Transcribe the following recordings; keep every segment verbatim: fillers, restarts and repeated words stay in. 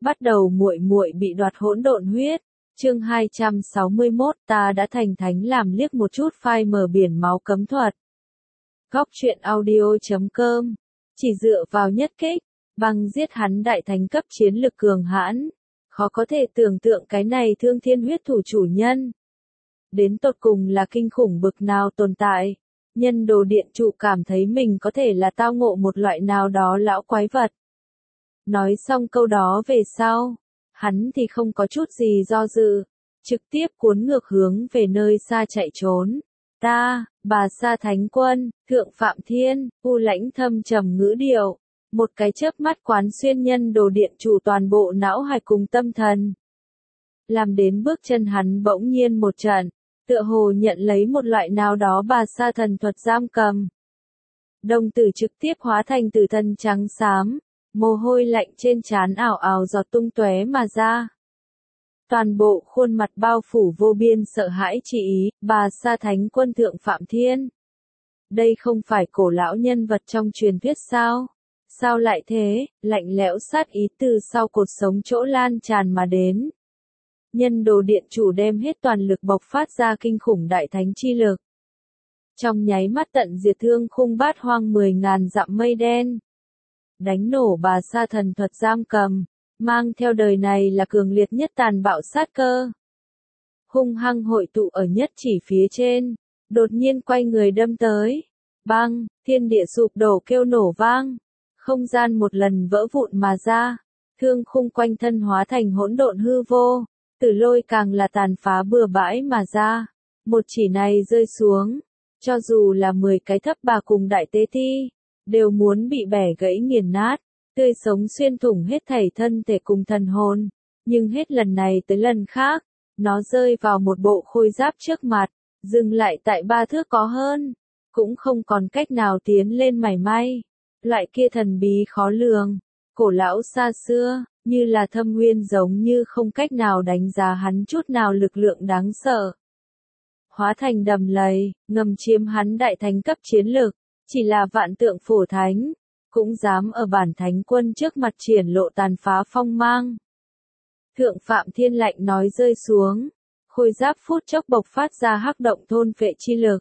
Bắt đầu muội muội bị đoạt hỗn độn huyết. Chương hai trăm sáu mươi mốt, ta đã thành thánh làm liếc một chút phai mờ biển máu cấm thuật. Góc truyện audio chấm com. Chỉ dựa vào nhất kích, băng giết hắn đại thánh cấp chiến lực cường hãn. Khó có thể tưởng tượng cái này thương thiên huyết thủ chủ nhân. Đến tột cùng là kinh khủng bực nào tồn tại. Nhân đồ điện trụ cảm thấy mình có thể là tao ngộ một loại nào đó lão quái vật. Nói xong câu đó về sau, hắn thì không có chút gì do dự, trực tiếp cuốn ngược hướng về nơi xa chạy trốn. Ta, bà Sa Thánh Quân, Thượng Phạm Thiên, u lãnh thâm trầm ngữ điệu, một cái chớp mắt quán xuyên nhân đồ điện chủ toàn bộ não hạch cùng tâm thần. Làm đến bước chân hắn bỗng nhiên một trận, tựa hồ nhận lấy một loại nào đó bà Sa thần thuật giam cầm. Đồng tử trực tiếp hóa thành tử thân trắng xám. Mồ hôi lạnh trên trán ảo ảo giọt tung tóe mà ra. Toàn bộ khuôn mặt bao phủ vô biên sợ hãi chỉ ý, bà Sa Thánh Quân Thượng Phạm Thiên. Đây không phải cổ lão nhân vật trong truyền thuyết sao? Sao lại thế? Lạnh lẽo sát ý từ sau cột sống chỗ lan tràn mà đến. Nhân đồ điện chủ đem hết toàn lực bộc phát ra kinh khủng đại thánh chi lực. Trong nháy mắt tận diệt thương khung bát hoang mười ngàn dặm mây đen. Đánh nổ bà Sa thần thuật giam cầm, mang theo đời này là cường liệt nhất tàn bạo sát cơ. Hung hăng hội tụ ở nhất chỉ phía trên, đột nhiên quay người đâm tới. Bang, thiên địa sụp đổ kêu nổ vang, không gian một lần vỡ vụn mà ra, thương khung quanh thân hóa thành hỗn độn hư vô, tử lôi càng là tàn phá bừa bãi mà ra. Một chỉ này rơi xuống, cho dù là mười cái thấp bà cùng đại tế thi, đều muốn bị bẻ gãy nghiền nát, tươi sống xuyên thủng hết thảy thân thể cùng thần hồn. Nhưng hết lần này tới lần khác, nó rơi vào một bộ khôi giáp trước mặt, dừng lại tại ba thước có hơn, cũng không còn cách nào tiến lên mảy may. Loại kia thần bí khó lường, cổ lão xa xưa, như là thâm nguyên giống như không cách nào đánh giá hắn chút nào lực lượng đáng sợ. Hóa thành đầm lầy, ngầm chiếm hắn đại thánh cấp chiến lực. Chỉ là vạn tượng phổ thánh, cũng dám ở bản thánh quân trước mặt triển lộ tàn phá phong mang. Thượng Phạm Thiên lạnh nói rơi xuống, khôi giáp phút chốc bộc phát ra hắc động thôn phệ chi lực.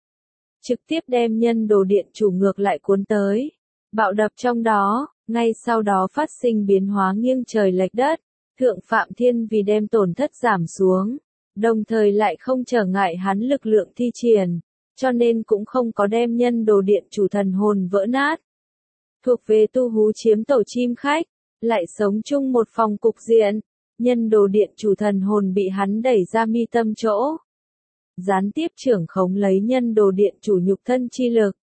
Trực tiếp đem nhân đồ điện chủ ngược lại cuốn tới, bạo đập trong đó, ngay sau đó phát sinh biến hóa nghiêng trời lệch đất. Thượng Phạm Thiên vì đem tổn thất giảm xuống, đồng thời lại không trở ngại hắn lực lượng thi triển. Cho nên cũng không có đem nhân đồ điện chủ thần hồn vỡ nát. Thuộc về tu hú chiếm tổ chim khách, lại sống chung một phòng cục diện, nhân đồ điện chủ thần hồn bị hắn đẩy ra mi tâm chỗ. Gián tiếp trưởng khống lấy nhân đồ điện chủ nhục thân chi lực.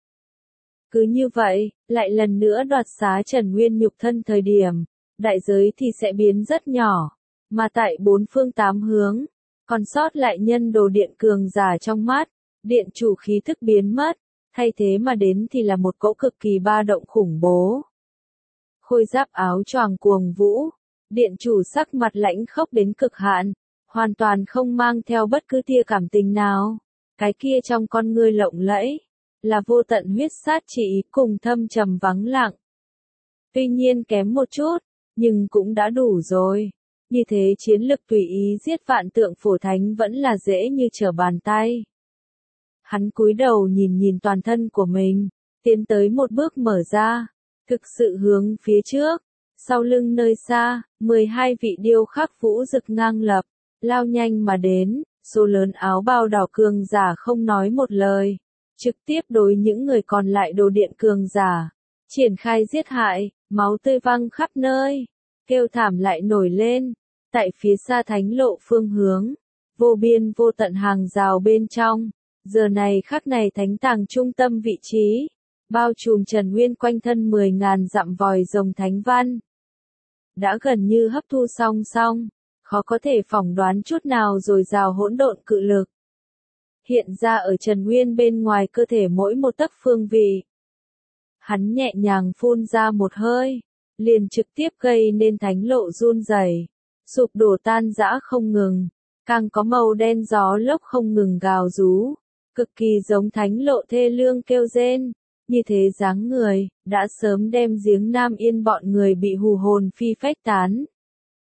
Cứ như vậy, lại lần nữa đoạt xá Trần Nguyên nhục thân thời điểm, đại giới thì sẽ biến rất nhỏ, mà tại bốn phương tám hướng, còn sót lại nhân đồ điện cường giả trong mắt. Điện chủ khí thức biến mất, thay thế mà đến thì là một cỗ cực kỳ ba động khủng bố. Khôi giáp áo choàng cuồng vũ, điện chủ sắc mặt lãnh khốc đến cực hạn, hoàn toàn không mang theo bất cứ tia cảm tình nào. Cái kia trong con ngươi lộng lẫy, là vô tận huyết sát chỉ cùng thâm trầm vắng lặng. Tuy nhiên kém một chút, nhưng cũng đã đủ rồi. Như thế chiến lực tùy ý giết vạn tượng phổ thánh vẫn là dễ như trở bàn tay. Hắn cúi đầu nhìn nhìn toàn thân của mình, tiến tới một bước mở ra, thực sự hướng phía trước, sau lưng nơi xa, mười hai vị điêu khắc vũ rực ngang lập, lao nhanh mà đến, số lớn áo bào đỏ cường giả không nói một lời, trực tiếp đối những người còn lại đồ điện cường giả, triển khai giết hại, máu tươi văng khắp nơi, kêu thảm lại nổi lên, tại phía xa thánh lộ phương hướng, vô biên vô tận hàng rào bên trong. Giờ này khắc này thánh tàng trung tâm vị trí, bao trùm Trần Nguyên quanh thân mười ngàn dặm vòi rồng thánh văn. Đã gần như hấp thu song song, khó có thể phỏng đoán chút nào rồi rào hỗn độn cự lực. Hiện ra ở Trần Nguyên bên ngoài cơ thể mỗi một tấc phương vị. Hắn nhẹ nhàng phun ra một hơi, liền trực tiếp gây nên thánh lộ run rẩy, sụp đổ tan rã không ngừng, càng có màu đen gió lốc không ngừng gào rú. Cực kỳ giống thánh lộ thê lương kêu rên, như thế dáng người, đã sớm đem giếng Nam Yên bọn người bị hù hồn phi phách tán.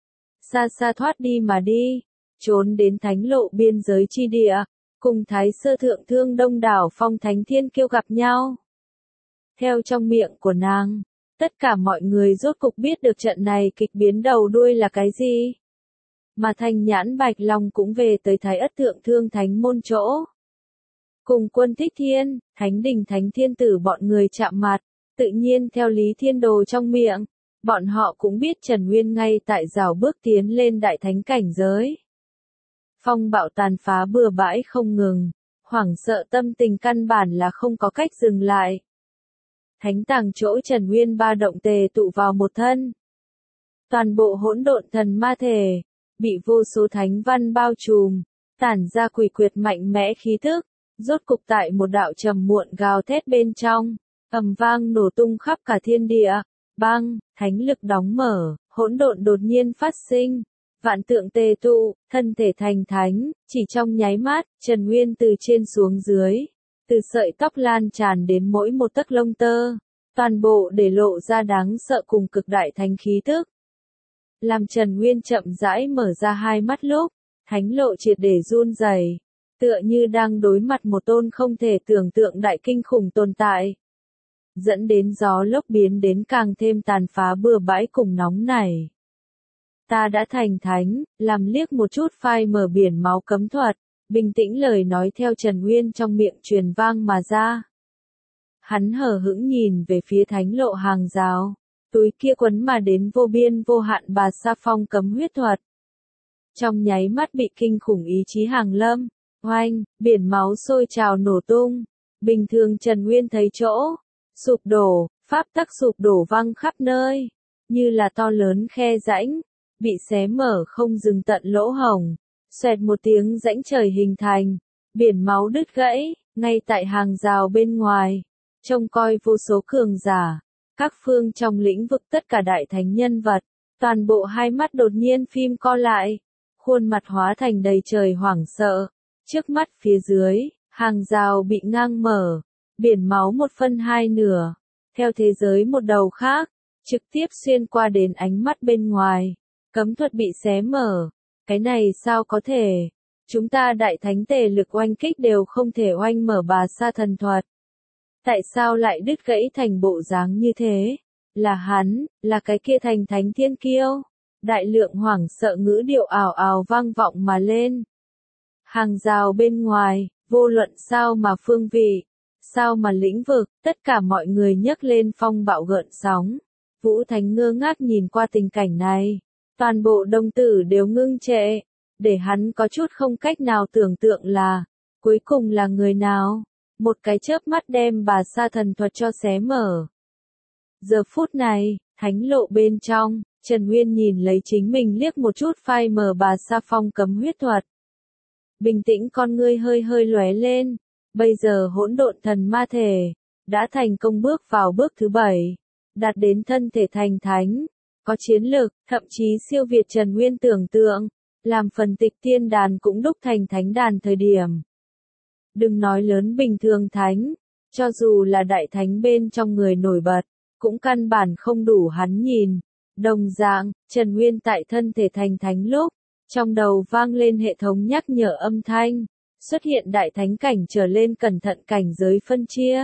xa xa thoát đi mà đi, trốn đến thánh lộ biên giới chi địa, cùng Thái Sơ Thượng Thương đông đảo phong thánh thiên kiêu gặp nhau. Theo trong miệng của nàng, tất cả mọi người rốt cục biết được trận này kịch biến đầu đuôi là cái gì. Mà Thanh Nhãn Bạch Long cũng về tới Thái Ất Thượng Thương Thánh môn chỗ. Cùng Quân Thích Thiên, Thánh Đình Thánh Thiên Tử bọn người chạm mặt, tự nhiên theo Lý Thiên Đồ trong miệng, bọn họ cũng biết Trần Nguyên ngay tại rào bước tiến lên đại thánh cảnh giới. Phong bạo tàn phá bừa bãi không ngừng, hoảng sợ tâm tình căn bản là không có cách dừng lại. Thánh tàng chỗ Trần Nguyên ba động tề tụ vào một thân. Toàn bộ hỗn độn thần ma thể, bị vô số thánh văn bao trùm, tản ra quỷ quyệt mạnh mẽ khí thức, rốt cục tại một đạo trầm muộn gào thét bên trong, ầm vang nổ tung khắp cả thiên địa, băng, thánh lực đóng mở, hỗn độn đột nhiên phát sinh, vạn tượng tề tụ, thân thể thành thánh, chỉ trong nháy mắt, Trần Nguyên từ trên xuống dưới, từ sợi tóc lan tràn đến mỗi một tấc lông tơ, toàn bộ để lộ ra đáng sợ cùng cực đại thánh khí tức. Làm Trần Nguyên chậm rãi mở ra hai mắt lúc, thánh lộ triệt để run rẩy, tựa như đang đối mặt một tôn không thể tưởng tượng đại kinh khủng tồn tại. Dẫn đến gió lốc biến đến càng thêm tàn phá bừa bãi cùng nóng nảy. Ta đã thành thánh, làm liếc một chút phai mở biển máu cấm thuật, bình tĩnh lời nói theo Trần Nguyên trong miệng truyền vang mà ra. Hắn hờ hững nhìn về phía thánh lộ hàng rào, túi kia quấn mà đến vô biên vô hạn bà sa phong cấm huyết thuật. Trong nháy mắt bị kinh khủng ý chí hàng lâm, oanh, biển máu sôi trào nổ tung, bình thường Trần Nguyên thấy chỗ, sụp đổ, pháp tắc sụp đổ văng khắp nơi, như là to lớn khe rãnh, bị xé mở không dừng tận lỗ hổng, xoẹt một tiếng rãnh trời hình thành, biển máu đứt gãy, ngay tại hàng rào bên ngoài, trông coi vô số cường giả, các phương trong lĩnh vực tất cả đại thánh nhân vật, toàn bộ hai mắt đột nhiên phim co lại, khuôn mặt hóa thành đầy trời hoảng sợ, trước mắt phía dưới, hàng rào bị ngang mở, biển máu một phân hai nửa, theo thế giới một đầu khác, trực tiếp xuyên qua đến ánh mắt bên ngoài, cấm thuật bị xé mở, cái này sao có thể, chúng ta đại thánh tề lực oanh kích đều không thể oanh mở bà sa thần thuật. Tại sao lại đứt gãy thành bộ dáng như thế? Là hắn, là cái kia thành thánh thiên kiêu. Đại lượng hoảng sợ ngữ điệu ảo ảo vang vọng mà lên. Hàng rào bên ngoài, vô luận sao mà phương vị, sao mà lĩnh vực, tất cả mọi người nhấc lên phong bạo gợn sóng. Vũ Thánh ngơ ngác nhìn qua tình cảnh này. Toàn bộ đồng tử đều ngưng trệ, để hắn có chút không cách nào tưởng tượng là, cuối cùng là người nào? Một cái chớp mắt đem bà sa thần thuật cho xé mở. Giờ phút này, thánh lộ bên trong, Trần Nguyên nhìn lấy chính mình liếc một chút phai mở bà sa phong cấm huyết thuật. Bình tĩnh con ngươi hơi hơi lóe lên, bây giờ hỗn độn thần ma thể, đã thành công bước vào bước thứ bảy, đạt đến thân thể thành thánh, có chiến lược, thậm chí siêu việt Trần Nguyên tưởng tượng, làm phần tịch tiên đàn cũng đúc thành thánh đàn thời điểm. Đừng nói lớn bình thường thánh, cho dù là đại thánh bên trong người nổi bật, cũng căn bản không đủ hắn nhìn. Đồng dạng, Trần Nguyên tại thân thể thành thánh lúc, trong đầu vang lên hệ thống nhắc nhở âm thanh, xuất hiện đại thánh cảnh trở lên cẩn thận cảnh giới phân chia.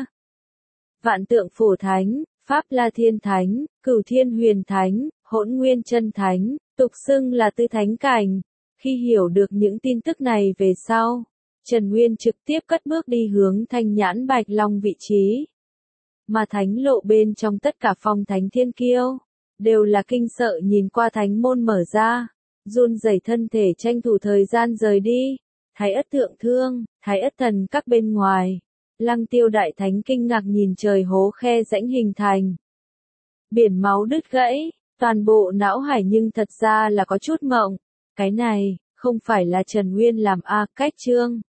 Vạn tượng phổ thánh, Pháp La Thiên Thánh, Cửu Thiên Huyền Thánh, Hỗn Nguyên Chân Thánh, tục xưng là tư thánh cảnh. Khi hiểu được những tin tức này về sau, Trần Nguyên trực tiếp cất bước đi hướng Thanh Nhãn Bạch Long vị trí. Mà thánh lộ bên trong tất cả phong thánh thiên kiêu, đều là kinh sợ nhìn qua thánh môn mở ra, run rẩy thân thể tranh thủ thời gian rời đi. Thái Ất Thượng Thương, Thái Ất Thần các bên ngoài, Lăng Tiêu đại thánh kinh ngạc nhìn trời hố khe rãnh hình thành. Biển máu đứt gãy, toàn bộ não hải nhưng thật ra là có chút mộng. Cái này, không phải là Trần Nguyên làm a cách chương.